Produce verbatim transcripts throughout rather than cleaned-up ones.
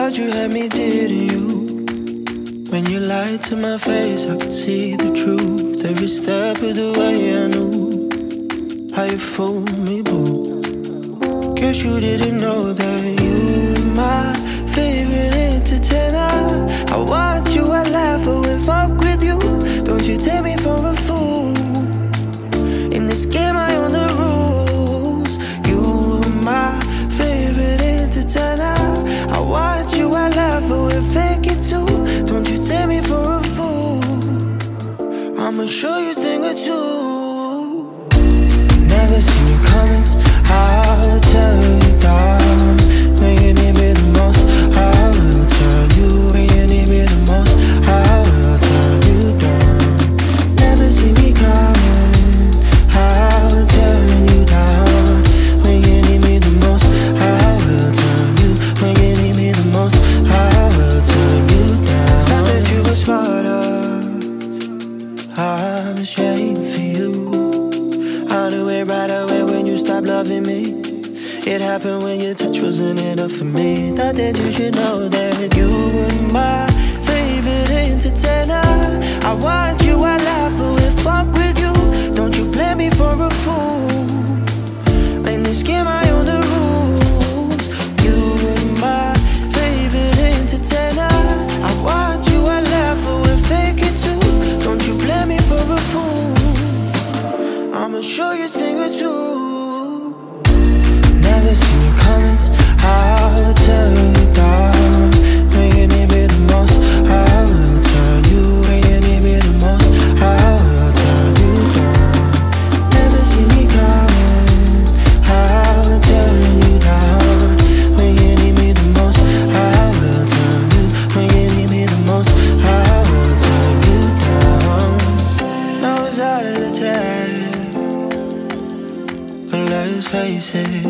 thought you had me, didn't you? When you lied to my face, I could see the truth. Every step of the way I knew how you fooled me, boo. Guess you didn't know that you were my favorite entertainer. I watch you, I laugh, I would fuck with you. Don't you take me for a fool. In this game I own the rules. You were my favorite entertainer. I watch you, I laugh, I would fake it too. Don't you take me for a fool. I'ma show you a thing or two. Never see me coming, I'll tell you down. When you need me the most, I will turn you. When you need me the most, I will turn you down. Never see me coming, I'll turn you down. When you need me the most, I will turn you. When you need me the most, I will turn you down. Thought that you were smarter, I'm ashamed for you. I knew it right away when you stopped loving me. It happened when your touch wasn't enough for me. Thought that you should know that you were my favorite entertainer. I watch you, I laugh, I will fuck with you. Don't you play me for a fool. In this game I own the rules. You were my favorite entertainer. I watch you, I laugh, I will fake it too. Don't you play me for a fool. I'ma show you a thing or two. Never see me coming, I'll turn you down. When you need me the most, I will turn you. When you need me the most, I will turn you down. Never see me coming, I'll turn you down. When you need me the most, I will turn you. When you need me the most, I will turn you down. Now it's out of the tag, but let's face it,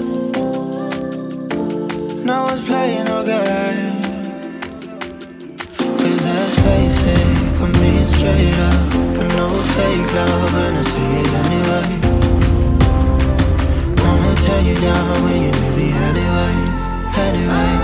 no one's playing no game. Cause let's face it, I'm being straight up, but no fake love, and I see it anyway. I'ma turn you down when you need me anyway, anyway.